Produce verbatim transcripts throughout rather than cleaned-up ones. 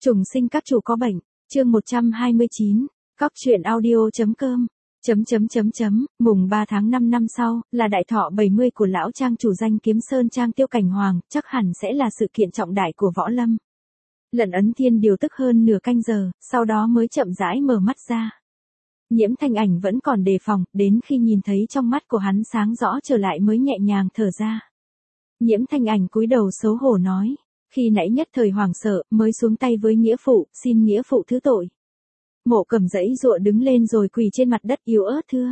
Trùng sinh các chủ có bệnh, chương một trăm hai mươi chín, cóc truyện audio.com, chấm chấm chấm chấm, mùng ba tháng năm năm sau, là đại thọ bảy mươi của lão trang chủ danh kiếm sơn trang Tiêu Cảnh Hoàng, chắc hẳn sẽ là sự kiện trọng đại của võ lâm. Lận Ấn Thiên điều tức hơn nửa canh giờ, sau đó mới chậm rãi mở mắt ra. Nhiễm Thanh Ảnh vẫn còn đề phòng, đến khi nhìn thấy trong mắt của hắn sáng rõ trở lại mới nhẹ nhàng thở ra. Nhiễm Thanh Ảnh cúi đầu xấu hổ nói, khi nãy nhất thời hoảng sợ, mới xuống tay với nghĩa phụ, xin nghĩa phụ thứ tội. Mộ Cẩm giãy giụa đứng lên rồi quỳ trên mặt đất yếu ớt thưa.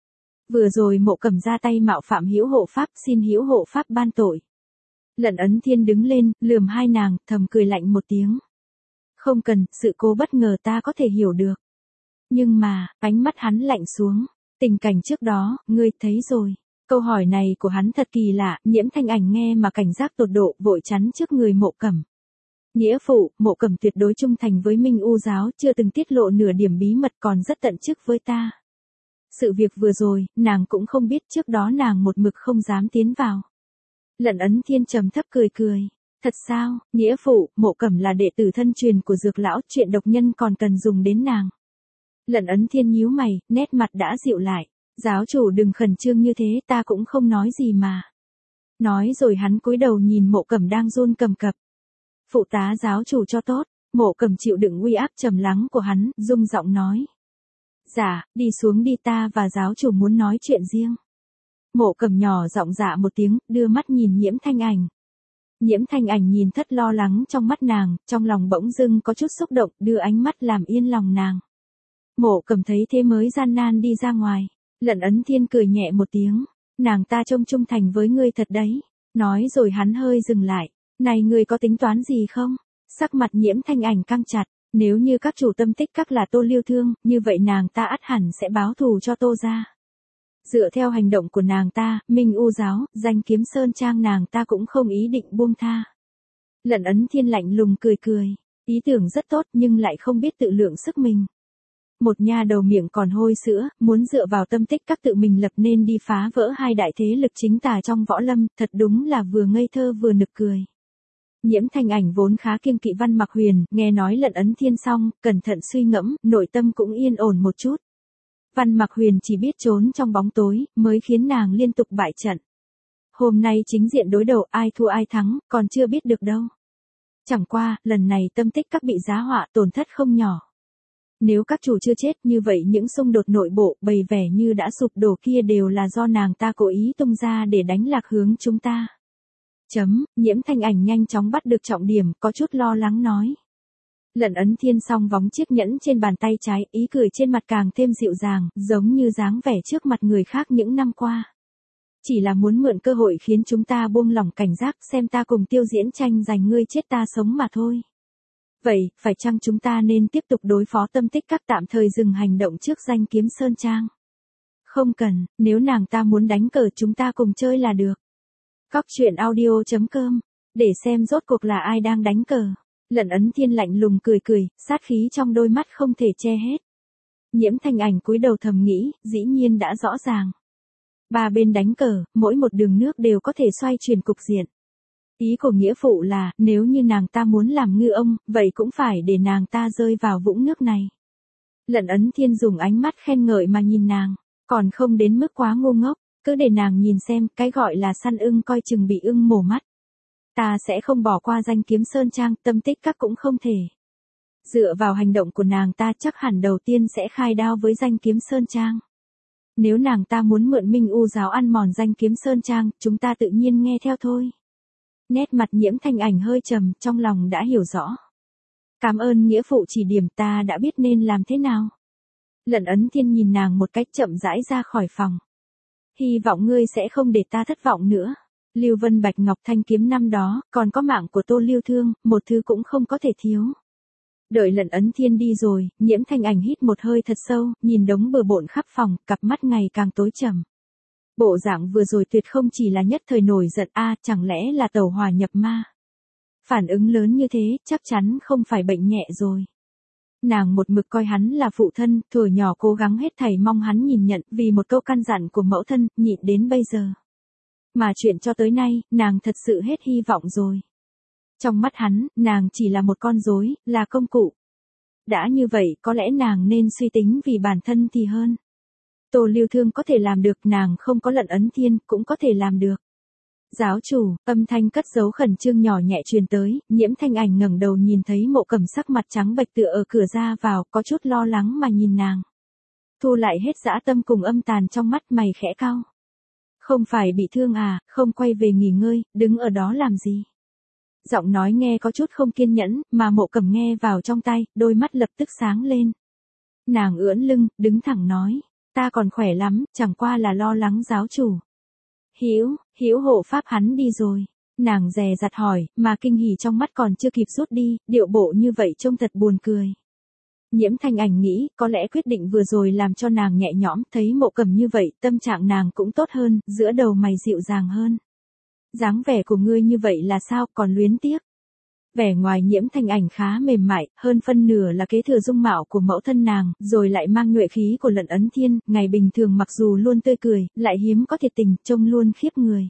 Vừa rồi Mộ Cẩm ra tay mạo phạm hữu hộ pháp, xin hữu hộ pháp ban tội. Lận Ấn Thiên đứng lên, lườm hai nàng, thầm cười lạnh một tiếng. Không cần, sự cố bất ngờ ta có thể hiểu được. Nhưng mà, ánh mắt hắn lạnh xuống. Tình cảnh trước đó, ngươi thấy rồi. Câu hỏi này của hắn thật kỳ lạ, Nhiễm Thanh Ảnh nghe mà cảnh giác tột độ, vội chắn trước người Mộ Cẩm. Nghĩa phụ, Mộ Cẩm tuyệt đối trung thành với Minh U giáo, chưa từng tiết lộ nửa điểm bí mật, còn rất tận chức với ta. Sự việc vừa rồi, nàng cũng không biết, trước đó nàng một mực không dám tiến vào. Lận Ấn Thiên trầm thấp cười cười. Thật sao, nghĩa phụ, Mộ Cẩm là đệ tử thân truyền của Dược lão, chuyện độc nhân còn cần dùng đến nàng. Lận Ấn Thiên nhíu mày, nét mặt đã dịu lại. Giáo chủ đừng khẩn trương như thế, ta cũng không nói gì mà. Nói rồi hắn cúi đầu nhìn Mộ Cẩm đang run cầm cập. Phụ tá giáo chủ cho tốt. Mộ Cẩm chịu đựng uy áp trầm lắng của hắn, rung giọng nói. Dạ, đi xuống đi, ta và giáo chủ muốn nói chuyện riêng. Mộ Cẩm nhỏ giọng dạ một tiếng, đưa mắt nhìn Nhiễm Thanh Ảnh. Nhiễm Thanh Ảnh nhìn thất lo lắng trong mắt nàng, trong lòng bỗng dưng có chút xúc động, đưa ánh mắt làm yên lòng nàng. Mộ Cẩm thấy thế mới gian nan đi ra ngoài. Lận Ấn Thiên cười nhẹ một tiếng, nàng ta trông trung thành với ngươi thật đấy. Nói rồi hắn hơi dừng lại, này ngươi có tính toán gì không? Sắc mặt Nhiễm Thanh Ảnh căng chặt, nếu như các chủ tâm tích các là Tô Liêu Thương, như vậy nàng ta ắt hẳn sẽ báo thù cho Tô gia. Dựa theo hành động của nàng ta, Minh U giáo, danh kiếm sơn trang nàng ta cũng không ý định buông tha. Lận Ấn Thiên lạnh lùng cười cười, ý tưởng rất tốt nhưng lại không biết tự lượng sức mình. Một nha đầu miệng còn hôi sữa, muốn dựa vào tâm tích các tự mình lập nên đi phá vỡ hai đại thế lực chính tà trong võ lâm, thật đúng là vừa ngây thơ vừa nực cười. Nhiễm Thanh Ảnh vốn khá kiêng kỵ Văn Mặc Huyền, nghe nói Lận Ấn Thiên xong, cẩn thận suy ngẫm, nội tâm cũng yên ổn một chút. Văn Mặc Huyền chỉ biết trốn trong bóng tối, mới khiến nàng liên tục bại trận. Hôm nay chính diện đối đầu, ai thua ai thắng, còn chưa biết được đâu. Chẳng qua, lần này tâm tích các bị giá họa, tổn thất không nhỏ. Nếu các chủ chưa chết, như vậy những xung đột nội bộ, bày vẻ như đã sụp đổ kia đều là do nàng ta cố ý tung ra để đánh lạc hướng chúng ta. Chấm, Nhiễm Thanh Ảnh nhanh chóng bắt được trọng điểm, có chút lo lắng nói. Lận Ấn Thiên song vóng chiếc nhẫn trên bàn tay trái, ý cười trên mặt càng thêm dịu dàng, giống như dáng vẻ trước mặt người khác những năm qua. Chỉ là muốn mượn cơ hội khiến chúng ta buông lỏng cảnh giác, xem ta cùng Tiêu Diễn tranh giành ngươi chết ta sống mà thôi. Vậy, phải chăng chúng ta nên tiếp tục đối phó tâm tích các, tạm thời dừng hành động trước danh kiếm sơn trang? Không cần, nếu nàng ta muốn đánh cờ chúng ta cùng chơi là được. Cóc truyện audio.com, để xem rốt cuộc là ai đang đánh cờ. Lận Ấn Thiên lạnh lùng cười cười, sát khí trong đôi mắt không thể che hết. Nhiễm Thanh Ảnh cúi đầu thầm nghĩ, dĩ nhiên đã rõ ràng. Ba bên đánh cờ, mỗi một đường nước đều có thể xoay chuyển cục diện. Ý của nghĩa phụ là, nếu như nàng ta muốn làm ngư ông, vậy cũng phải để nàng ta rơi vào vũng nước này. Lận Ấn Thiên dùng ánh mắt khen ngợi mà nhìn nàng, còn không đến mức quá ngu ngốc, cứ để nàng nhìn xem, cái gọi là săn ưng coi chừng bị ưng mổ mắt. Ta sẽ không bỏ qua danh kiếm sơn trang, tâm tích các cũng không thể. Dựa vào hành động của nàng ta chắc hẳn đầu tiên sẽ khai đao với danh kiếm sơn trang. Nếu nàng ta muốn mượn Minh U giáo ăn mòn danh kiếm sơn trang, chúng ta tự nhiên nghe theo thôi. Nét mặt Nhiễm Thanh Ảnh hơi trầm, trong lòng đã hiểu rõ. Cảm ơn nghĩa phụ chỉ điểm, ta đã biết nên làm thế nào. Lận Ấn Thiên nhìn nàng một cách chậm rãi ra khỏi phòng. Hy vọng ngươi sẽ không để ta thất vọng nữa. Lưu Vân Bạch Ngọc thanh kiếm năm đó, còn có mạng của Tô Liêu Thương, một thứ cũng không có thể thiếu. Đợi Lận Ấn Thiên đi rồi, Nhiễm Thanh Ảnh hít một hơi thật sâu, nhìn đống bừa bộn khắp phòng, cặp mắt ngày càng tối trầm. Bộ dạng vừa rồi tuyệt không chỉ là nhất thời nổi giận a, à, chẳng lẽ là tẩu hỏa nhập ma. Phản ứng lớn như thế, chắc chắn không phải bệnh nhẹ rồi. Nàng một mực coi hắn là phụ thân, thuở nhỏ cố gắng hết thảy mong hắn nhìn nhận, vì một câu căn dặn của mẫu thân, nhịn đến bây giờ. Mà chuyện cho tới nay, nàng thật sự hết hy vọng rồi. Trong mắt hắn, nàng chỉ là một con rối, là công cụ. Đã như vậy, có lẽ nàng nên suy tính vì bản thân thì hơn. Tô Lưu Thương có thể làm được, nàng không có Lận Ấn Thiên, cũng có thể làm được. Giáo chủ, âm thanh cất giấu khẩn trương nhỏ nhẹ truyền tới, Nhiễm Thanh Ảnh ngẩng đầu nhìn thấy Mộ Cẩm sắc mặt trắng bệch tựa ở cửa ra vào, có chút lo lắng mà nhìn nàng. Thu lại hết dã tâm cùng âm tàn trong mắt, mày khẽ cau. Không phải bị thương à, không quay về nghỉ ngơi, đứng ở đó làm gì? Giọng nói nghe có chút không kiên nhẫn, mà Mộ Cẩm nghe vào trong tai, đôi mắt lập tức sáng lên. Nàng ưỡn lưng, đứng thẳng nói, ta còn khỏe lắm, chẳng qua là lo lắng giáo chủ. Hữu, Hữu hộ pháp hắn đi rồi. Nàng dè dặt hỏi, mà kinh hỉ trong mắt còn chưa kịp rút đi, điệu bộ như vậy trông thật buồn cười. Nhiễm Thanh Ảnh nghĩ, có lẽ quyết định vừa rồi làm cho nàng nhẹ nhõm, thấy Mộ Cẩm như vậy, tâm trạng nàng cũng tốt hơn, giữa đầu mày dịu dàng hơn. Dáng vẻ của ngươi như vậy là sao, còn luyến tiếc? Vẻ ngoài Nhiễm Thanh Ảnh khá mềm mại, hơn phân nửa là kế thừa dung mạo của mẫu thân nàng, rồi lại mang nhuệ khí của Lận Ấn Thiên, ngày bình thường mặc dù luôn tươi cười, lại hiếm có thiệt tình, trông luôn khiếp người.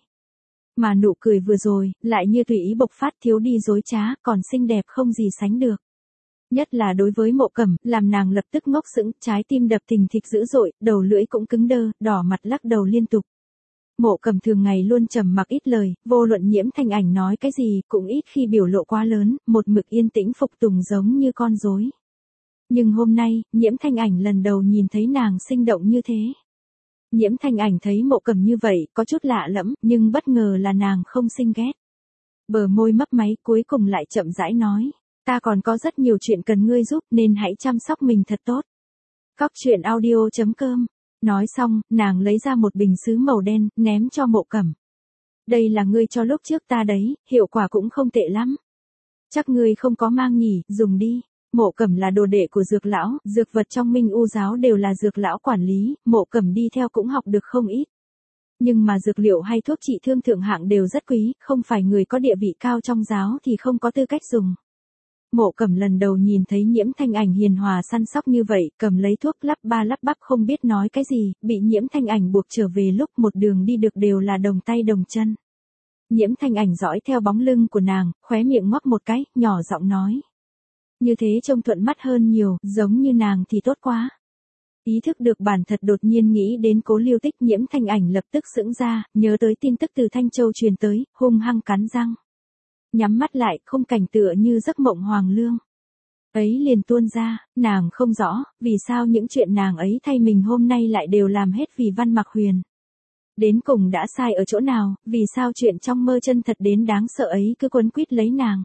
Mà nụ cười vừa rồi, lại như tùy ý bộc phát, thiếu đi dối trá, còn xinh đẹp không gì sánh được. Nhất là đối với Mộ Cẩm, làm nàng lập tức ngốc sững, trái tim đập thình thịch dữ dội, đầu lưỡi cũng cứng đơ, đỏ mặt lắc đầu liên tục. Mộ Cẩm thường ngày luôn trầm mặc ít lời, vô luận Nhiễm Thanh Ảnh nói cái gì, cũng ít khi biểu lộ quá lớn, một mực yên tĩnh phục tùng giống như con rối. Nhưng hôm nay, Nhiễm Thanh Ảnh lần đầu nhìn thấy nàng sinh động như thế. Nhiễm Thanh Ảnh thấy Mộ Cẩm như vậy, có chút lạ lẫm, nhưng bất ngờ là nàng không xinh ghét. Bờ môi mấp máy, cuối cùng lại chậm rãi nói, ta còn có rất nhiều chuyện cần ngươi giúp, nên hãy chăm sóc mình thật tốt. Cóc truyện audio chấm com. Nói xong, nàng lấy ra một bình sứ màu đen, ném cho Mộ Cẩm. Đây là ngươi cho lúc trước ta đấy, hiệu quả cũng không tệ lắm. Chắc ngươi không có mang nhỉ, dùng đi. Mộ Cẩm là đồ đệ của Dược lão, dược vật trong Minh U giáo đều là Dược lão quản lý, Mộ Cẩm đi theo cũng học được không ít. Nhưng mà dược liệu hay thuốc trị thương thượng hạng đều rất quý, không phải người có địa vị cao trong giáo thì không có tư cách dùng. Mộ Cẩm lần đầu nhìn thấy Nhiễm Thanh Ảnh hiền hòa săn sóc như vậy, cầm lấy thuốc lắp ba lắp bắp không biết nói cái gì, bị Nhiễm Thanh Ảnh buộc trở về lúc một đường đi được đều là đồng tay đồng chân. Nhiễm Thanh Ảnh dõi theo bóng lưng của nàng, khóe miệng ngoắc một cái, nhỏ giọng nói. Như thế trông thuận mắt hơn nhiều, giống như nàng thì tốt quá. Ý thức được bản thật đột nhiên nghĩ đến Cố Lưu Tích, Nhiễm Thanh Ảnh lập tức sững ra, nhớ tới tin tức từ Thanh Châu truyền tới, hung hăng cắn răng. Nhắm mắt lại, khung cảnh tựa như giấc mộng hoàng lương. Ấy liền tuôn ra, nàng không rõ, vì sao những chuyện nàng ấy thay mình hôm nay lại đều làm hết vì Văn Mặc Huyền. Đến cùng đã sai ở chỗ nào, vì sao chuyện trong mơ chân thật đến đáng sợ ấy cứ quấn quýt lấy nàng.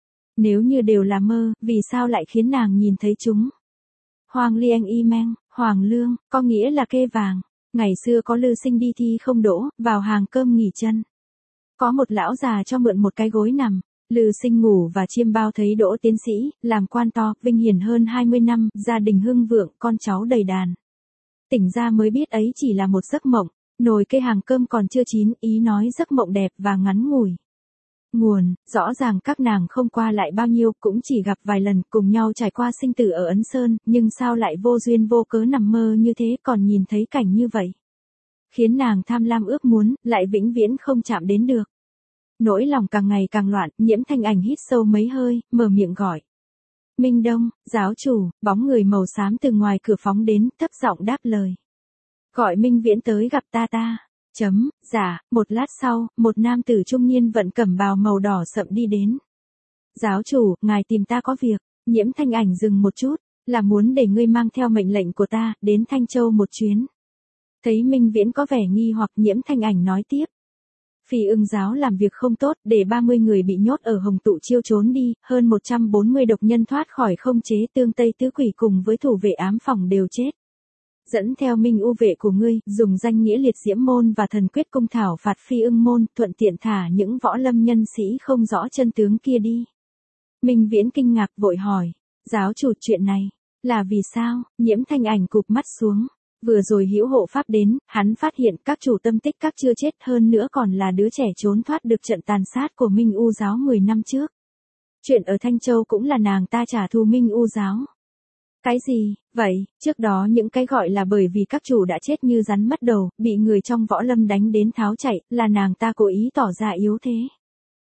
Nếu như đều là mơ, vì sao lại khiến nàng nhìn thấy chúng. Hoàng Lieng Y Meng, Hoàng Lương, có nghĩa là kê vàng. Ngày xưa có Lư Sinh đi thi không đỗ, vào hàng cơm nghỉ chân. Có một lão già cho mượn một cái gối nằm. Lư Sinh ngủ và chiêm bao thấy đỗ tiến sĩ, làm quan to, vinh hiển hơn hai mươi năm, gia đình hưng vượng, con cháu đầy đàn. Tỉnh ra mới biết ấy chỉ là một giấc mộng, nồi cây hàng cơm còn chưa chín, ý nói giấc mộng đẹp và ngắn ngủi. Nguồn, rõ ràng các nàng không qua lại bao nhiêu, cũng chỉ gặp vài lần, cùng nhau trải qua sinh tử ở Ấn Sơn, nhưng sao lại vô duyên vô cớ nằm mơ như thế, còn nhìn thấy cảnh như vậy. Khiến nàng tham lam ước muốn, lại vĩnh viễn không chạm đến được. Nỗi lòng càng ngày càng loạn, Nhiễm Thanh Ảnh hít sâu mấy hơi, mở miệng gọi. Minh Đông, giáo chủ, bóng người màu xám từ ngoài cửa phóng đến, thấp giọng đáp lời. Gọi Minh Viễn tới gặp ta ta. Chấm, dạ, một lát sau, một nam tử trung niên vận cẩm bào màu đỏ sậm đi đến. Giáo chủ, ngài tìm ta có việc. Nhiễm Thanh Ảnh dừng một chút, là muốn để ngươi mang theo mệnh lệnh của ta, đến Thanh Châu một chuyến. Thấy Minh Viễn có vẻ nghi hoặc, Nhiễm Thanh Ảnh nói tiếp. Phi Ưng giáo làm việc không tốt, để ba mươi người bị nhốt ở Hồng Tụ Chiêu trốn đi, hơn một trăm bốn mươi độc nhân thoát khỏi không chế, Tương Tây Tứ Quỷ cùng với thủ vệ ám phòng đều chết. Dẫn theo Minh U vệ của ngươi, dùng danh nghĩa liệt diễm môn và thần quyết cung thảo phạt Phi Ưng môn, thuận tiện thả những võ lâm nhân sĩ không rõ chân tướng kia đi. Minh Viễn kinh ngạc vội hỏi, giáo chủ chuyện này, là vì sao? Nhiễm Thanh Ảnh cụp mắt xuống. Vừa rồi Hữu hộ pháp đến, hắn phát hiện các chủ tâm tích các chưa chết, hơn nữa còn là đứa trẻ trốn thoát được trận tàn sát của Minh U giáo mười năm trước. Chuyện ở Thanh Châu cũng là nàng ta trả thù Minh U giáo. Cái gì, vậy, trước đó những cái gọi là bởi vì các chủ đã chết như rắn mất đầu, bị người trong võ lâm đánh đến tháo chạy, là nàng ta cố ý tỏ ra yếu thế.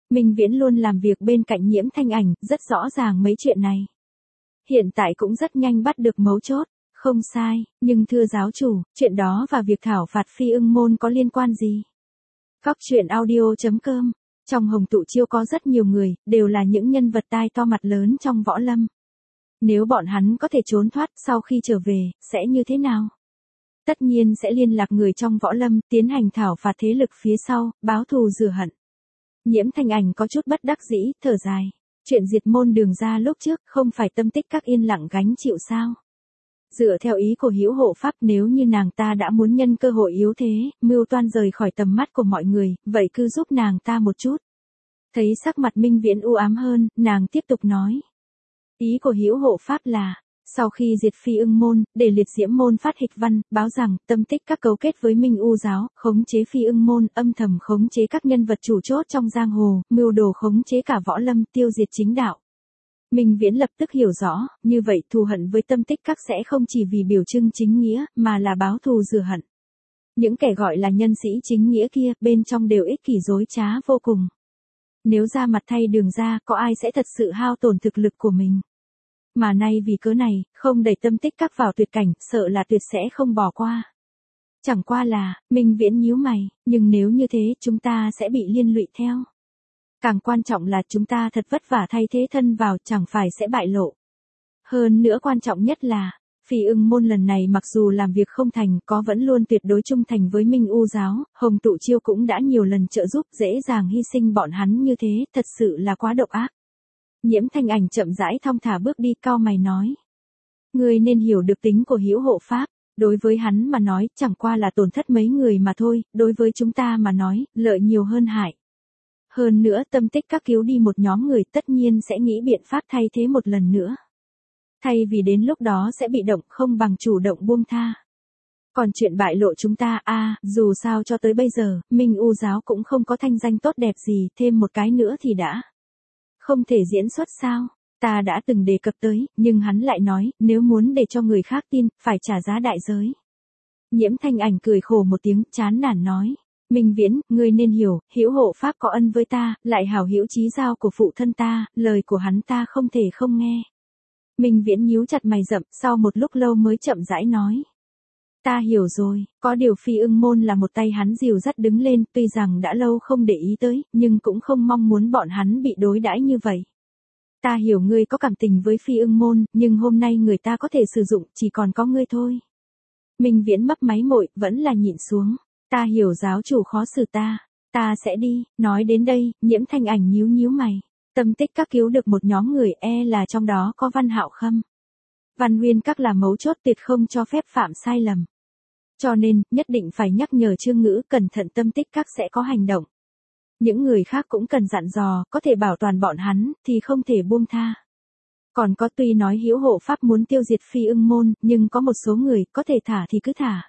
Minh Viễn luôn làm việc bên cạnh Nhiễm Thanh Ảnh, rất rõ ràng mấy chuyện này. Hiện tại cũng rất nhanh bắt được mấu chốt. Không sai, nhưng thưa giáo chủ, chuyện đó và việc thảo phạt Phi Ưng Môn có liên quan gì? Cóc truyện audio chấm com. Trong Hồng Tụ Chiêu có rất nhiều người, đều là những nhân vật tai to mặt lớn trong võ lâm. Nếu bọn hắn có thể trốn thoát sau khi trở về, sẽ như thế nào? Tất nhiên sẽ liên lạc người trong võ lâm, tiến hành thảo phạt thế lực phía sau, báo thù rửa hận. Nhiễm Thanh Ảnh có chút bất đắc dĩ, thở dài. Chuyện diệt môn Đường ra lúc trước, không phải Tâm Tích Các yên lặng gánh chịu sao? Dựa theo ý của Hữu Hộ Pháp, nếu như nàng ta đã muốn nhân cơ hội yếu thế, mưu toan rời khỏi tầm mắt của mọi người, vậy cứ giúp nàng ta một chút. Thấy sắc mặt Minh Viễn u ám hơn, nàng tiếp tục nói. Ý của Hữu Hộ Pháp là, sau khi diệt Phi Ưng Môn, để Liệt Diễm Môn phát hịch văn, báo rằng, Tâm Tích Các cấu kết với Minh U giáo, khống chế Phi Ưng Môn, âm thầm khống chế các nhân vật chủ chốt trong giang hồ, mưu đồ khống chế cả võ lâm, tiêu diệt chính đạo. Minh Viễn lập tức hiểu rõ, như vậy thù hận với Tâm Tích Các sẽ không chỉ vì biểu trưng chính nghĩa, mà là báo thù rửa hận. Những kẻ gọi là nhân sĩ chính nghĩa kia, bên trong đều ích kỷ dối trá vô cùng. Nếu ra mặt thay Đường ra, có ai sẽ thật sự hao tổn thực lực của mình? Mà nay vì cớ này, không đẩy Tâm Tích Các vào tuyệt cảnh, sợ là tuyệt sẽ không bỏ qua. Chẳng qua là, Minh Viễn nhíu mày, nhưng nếu như thế, chúng ta sẽ bị liên lụy theo. Càng quan trọng là chúng ta thật vất vả thay thế thân vào, chẳng phải sẽ bại lộ. Hơn nữa quan trọng nhất là, Phi Ưng Môn lần này mặc dù làm việc không thành, có vẫn luôn tuyệt đối trung thành với Minh U giáo, Hồng Tụ Chiêu cũng đã nhiều lần trợ giúp, dễ dàng hy sinh bọn hắn như thế, thật sự là quá độc ác. Nhiễm Thanh Ảnh chậm rãi thong thả bước đi, cau mày nói. Ngươi nên hiểu được tính của Hữu Hộ Pháp, đối với hắn mà nói, chẳng qua là tổn thất mấy người mà thôi, đối với chúng ta mà nói, lợi nhiều hơn hại. Hơn nữa Tâm Tích Các cứu đi một nhóm người, tất nhiên sẽ nghĩ biện pháp thay thế một lần nữa. Thay vì đến lúc đó sẽ bị động, không bằng chủ động buông tha. Còn chuyện bại lộ chúng ta, a à, dù sao cho tới bây giờ, Minh U giáo cũng không có thanh danh tốt đẹp gì, thêm một cái nữa thì đã không thể diễn xuất sao? Ta đã từng đề cập tới, nhưng hắn lại nói, nếu muốn để cho người khác tin, phải trả giá đại giới. Nhiễm Thanh Ảnh cười khổ một tiếng, chán nản nói. Minh Viễn, ngươi nên hiểu, Hữu Hộ Pháp có ân với ta, lại hảo hữu chí giao của phụ thân ta, lời của hắn ta không thể không nghe. Minh Viễn nhíu chặt mày rậm, sau một lúc lâu mới chậm rãi nói. Ta hiểu rồi, có điều Phi Ưng Môn là một tay hắn dìu dắt đứng lên, tuy rằng đã lâu không để ý tới, nhưng cũng không mong muốn bọn hắn bị đối đãi như vậy. Ta hiểu ngươi có cảm tình với Phi Ưng Môn, nhưng hôm nay người ta có thể sử dụng, chỉ còn có ngươi thôi. Minh Viễn mấp máy môi, vẫn là nhịn xuống. Ta hiểu giáo chủ khó xử ta, ta sẽ đi. Nói đến đây, Nhiễm Thanh Ảnh nhíu nhíu mày. Tâm Tích Các cứu được một nhóm người, e là trong đó có Văn Hạo Khâm. Văn Huyên Các là mấu chốt, tuyệt không cho phép phạm sai lầm. Cho nên, nhất định phải nhắc nhở Trương Ngữ cẩn thận, Tâm Tích Các sẽ có hành động. Những người khác cũng cần dặn dò, có thể bảo toàn bọn hắn, thì không thể buông tha. Còn có, tuy nói Hữu Hộ Pháp muốn tiêu diệt Phi Ưng Môn, nhưng có một số người, có thể thả thì cứ thả.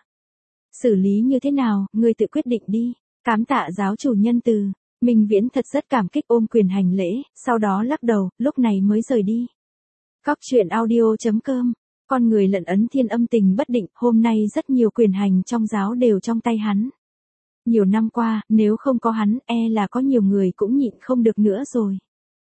Xử lý như thế nào, ngươi tự quyết định đi. Cám tạ giáo chủ nhân từ. Minh Viễn thật rất cảm kích, ôm quyền hành lễ, sau đó lắc đầu, lúc này mới rời đi. Cóc truyện audio chấm com. Con người lận Ấn Thiên âm tình bất định, hôm nay rất nhiều quyền hành trong giáo đều trong tay hắn. Nhiều năm qua, nếu không có hắn, e là có nhiều người cũng nhịn không được nữa rồi.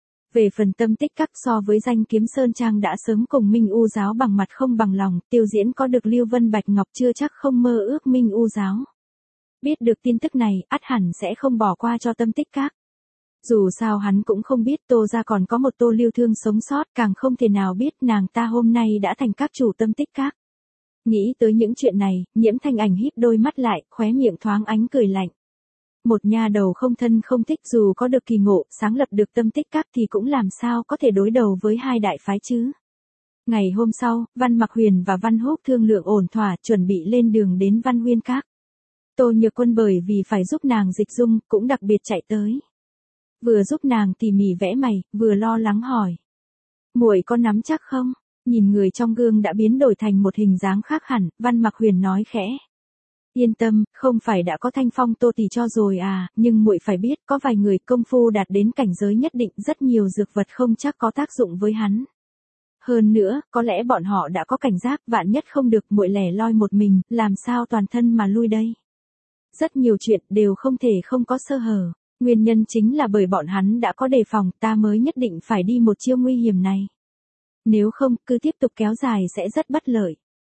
Về phần Tâm Tích Các, so với danh Kiếm Sơn Trang đã sớm cùng Minh U giáo bằng mặt không bằng lòng, Tiêu Diễn có được Lưu Vân Bạch Ngọc chưa chắc không mơ ước Minh U giáo. Biết được tin tức này, ắt hẳn sẽ không bỏ qua cho Tâm Tích Các. Dù sao hắn cũng không biết Tô gia còn có một Tô Lưu Thương sống sót, càng không thể nào biết nàng ta hôm nay đã thành các chủ Tâm Tích Các. Nghĩ tới những chuyện này, Nhiễm Thanh Ảnh híp đôi mắt lại, khóe miệng thoáng ánh cười lạnh. Một nha đầu không thân không thích, dù có được kỳ ngộ, sáng lập được Tâm Tích Các thì cũng làm sao có thể đối đầu với hai đại phái chứ. Ngày hôm sau, Văn Mặc Huyền và Văn Húc thương lượng ổn thỏa, chuẩn bị lên đường đến Văn Huyên Các. Tô Nhược Quân bởi vì phải giúp nàng dịch dung, cũng đặc biệt chạy tới. Vừa giúp nàng tỉ mỉ vẽ mày, vừa lo lắng hỏi. Muội có nắm chắc không? Nhìn người trong gương đã biến đổi thành một hình dáng khác hẳn, Văn Mặc Huyền nói khẽ. Yên tâm, không phải đã có Thanh Phong Tô tỷ cho rồi à, nhưng muội phải biết, có vài người công phu đạt đến cảnh giới nhất định, rất nhiều dược vật không chắc có tác dụng với hắn. Hơn nữa, có lẽ bọn họ đã có cảnh giác, vạn nhất không được, muội lẻ loi một mình, làm sao toàn thân mà lui đây. Rất nhiều chuyện đều không thể không có sơ hở. Nguyên nhân chính là bởi bọn hắn đã có đề phòng, ta mới nhất định phải đi một chiêu nguy hiểm này. Nếu không, cứ tiếp tục kéo dài sẽ rất bất lợi.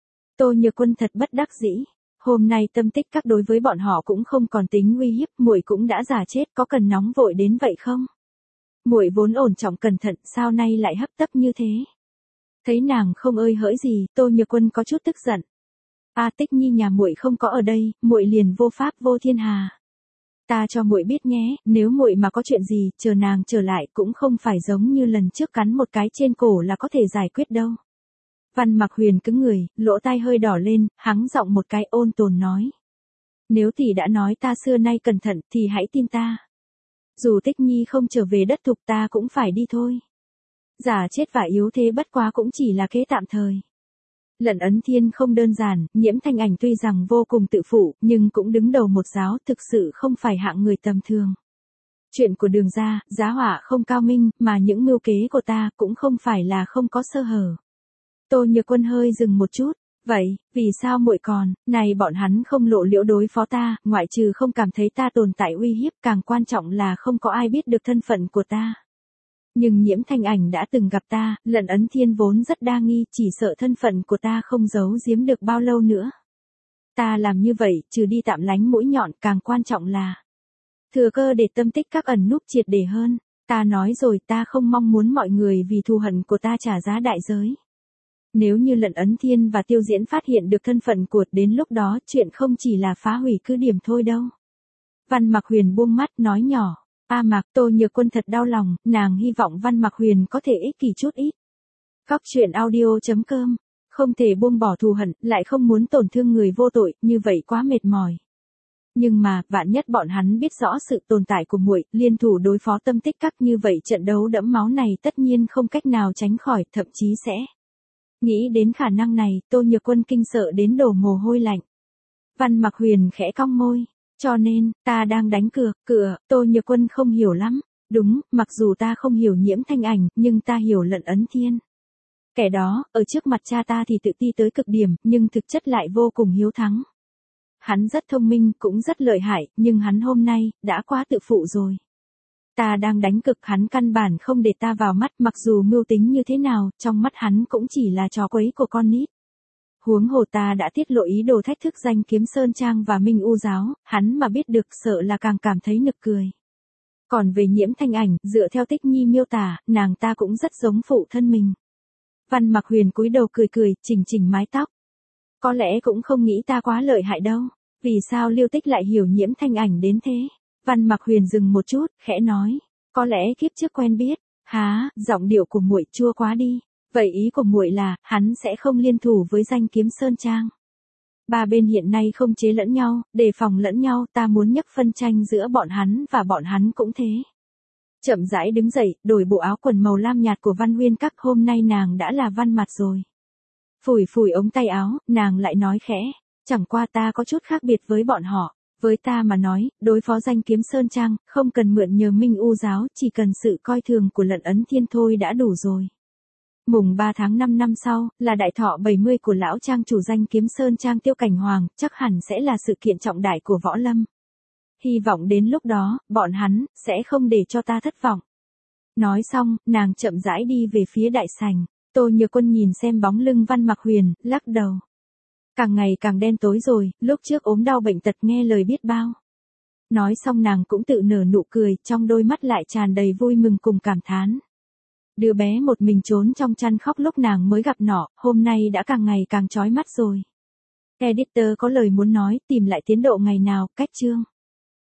Tô Nhược Quân thật bất đắc dĩ. Hôm nay Tâm Tích Các đối với bọn họ cũng không còn tính uy hiếp, muội cũng đã già chết, có cần nóng vội đến vậy không? Muội vốn ổn trọng cẩn thận, sao nay lại hấp tấp như thế? Thấy nàng không ơi hỡi gì, Tô Nhược Quân có chút tức giận. A Tích Nhi nhà muội không có ở đây, muội liền vô pháp vô thiên hà. Ta cho muội biết nhé, nếu muội mà có chuyện gì, chờ nàng trở lại cũng không phải giống như lần trước cắn một cái trên cổ là có thể giải quyết đâu. Văn Mặc Huyền cứng người, lỗ tai hơi đỏ lên, hắng giọng một cái ôn tồn nói. Nếu tỷ đã nói ta xưa nay cẩn thận thì hãy tin ta. Dù Tích Nhi không trở về đất thục ta cũng phải đi thôi. Giả chết và yếu thế bất quá cũng chỉ là kế tạm thời. Lận Ấn Thiên không đơn giản, Nhiễm Thanh Ảnh tuy rằng vô cùng tự phụ, nhưng cũng đứng đầu một giáo, thực sự không phải hạng người tầm thường. Chuyện của Đường gia, giá họa không cao minh, mà những mưu kế của ta cũng không phải là không có sơ hở. Tô Nhược Quân hơi dừng một chút, vậy, vì sao muội còn, này bọn hắn không lộ liễu đối phó ta, ngoại trừ không cảm thấy ta tồn tại uy hiếp, càng quan trọng là không có ai biết được thân phận của ta. Nhưng Nhiễm Thanh Ảnh đã từng gặp ta, Lận Ấn Thiên vốn rất đa nghi, chỉ sợ thân phận của ta không giấu giếm được bao lâu nữa. Ta làm như vậy, trừ đi tạm lánh mũi nhọn, càng quan trọng là thừa cơ để Tâm Tích Các ẩn núp triệt để hơn. Ta nói rồi, ta không mong muốn mọi người vì thù hận của ta trả giá đại giới. Nếu như Lận Ấn Thiên và Tiêu Diễn phát hiện được thân phận của, đến lúc đó, chuyện không chỉ là phá hủy cứ điểm thôi đâu. Văn Mặc Huyền buông mắt nói nhỏ. A Mạc, Tô Nhược Quân thật đau lòng, nàng hy vọng Văn Mặc Huyền có thể ích kỷ chút ít. Cóc truyện audio chấm com, không thể buông bỏ thù hận, lại không muốn tổn thương người vô tội, như vậy quá mệt mỏi. Nhưng mà, vạn nhất bọn hắn biết rõ sự tồn tại của muội, liên thủ đối phó Tâm Tích Các, như vậy trận đấu đẫm máu này tất nhiên không cách nào tránh khỏi, thậm chí sẽ. Nghĩ đến khả năng này, Tô Nhược Quân kinh sợ đến đổ mồ hôi lạnh. Văn Mặc Huyền khẽ cong môi. Cho nên, ta đang đánh cược, cửa, Tô Nhược Quân không hiểu lắm. Đúng, mặc dù ta không hiểu Nhiễm Thanh Ảnh, nhưng ta hiểu Lận Ấn Thiên. Kẻ đó, ở trước mặt cha ta thì tự ti tới cực điểm, nhưng thực chất lại vô cùng hiếu thắng. Hắn rất thông minh, cũng rất lợi hại, nhưng hắn hôm nay, đã quá tự phụ rồi. Ta đang đánh cực, hắn căn bản không để ta vào mắt, mặc dù mưu tính như thế nào, trong mắt hắn cũng chỉ là trò quấy của con nít. Huống hồ ta đã tiết lộ ý đồ thách thức Danh Kiếm Sơn Trang và Minh U giáo, hắn mà biết được sợ là càng cảm thấy nực cười. Còn về Nhiễm Thanh Ảnh, dựa theo Tích Nhi miêu tả, nàng ta cũng rất giống phụ thân mình. Văn Mặc Huyền cúi đầu cười cười, chỉnh chỉnh mái tóc. Có lẽ cũng không nghĩ ta quá lợi hại đâu, vì sao Liêu Tích lại hiểu Nhiễm Thanh Ảnh đến thế? Văn Mặc Huyền dừng một chút, khẽ nói, có lẽ kiếp trước quen biết. Há, giọng điệu của muội chua quá đi. Vậy ý của muội là, hắn sẽ không liên thủ với Danh Kiếm Sơn Trang. Ba bên hiện nay không chế lẫn nhau, đề phòng lẫn nhau, ta muốn nhấc phân tranh giữa bọn hắn và bọn hắn cũng thế. Chậm rãi đứng dậy, đổi bộ áo quần màu lam nhạt của Văn Huyên Các, hôm nay nàng đã là văn mặt rồi. Phủi phủi ống tay áo, nàng lại nói khẽ, chẳng qua ta có chút khác biệt với bọn họ. Với ta mà nói, đối phó Danh Kiếm Sơn Trang, không cần mượn nhờ Minh U giáo, chỉ cần sự coi thường của Lận Ấn Thiên thôi đã đủ rồi. Mùng ba tháng năm năm sau, là đại thọ bảy mươi của lão trang chủ Danh Kiếm Sơn Trang Tiêu Cảnh Hoàng, chắc hẳn sẽ là sự kiện trọng đại của võ lâm. Hy vọng đến lúc đó, bọn hắn, sẽ không để cho ta thất vọng. Nói xong, nàng chậm rãi đi về phía đại sảnh. Tô Nhược Quân nhìn xem bóng lưng Văn Mặc Huyền, lắc đầu. Càng ngày càng đen tối rồi, lúc trước ốm đau bệnh tật nghe lời biết bao. Nói xong nàng cũng tự nở nụ cười, trong đôi mắt lại tràn đầy vui mừng cùng cảm thán. Đứa bé một mình trốn trong chăn khóc lúc nàng mới gặp nó, hôm nay đã càng ngày càng chói mắt rồi. Editor có lời muốn nói, tìm lại tiến độ ngày nào, cách chương.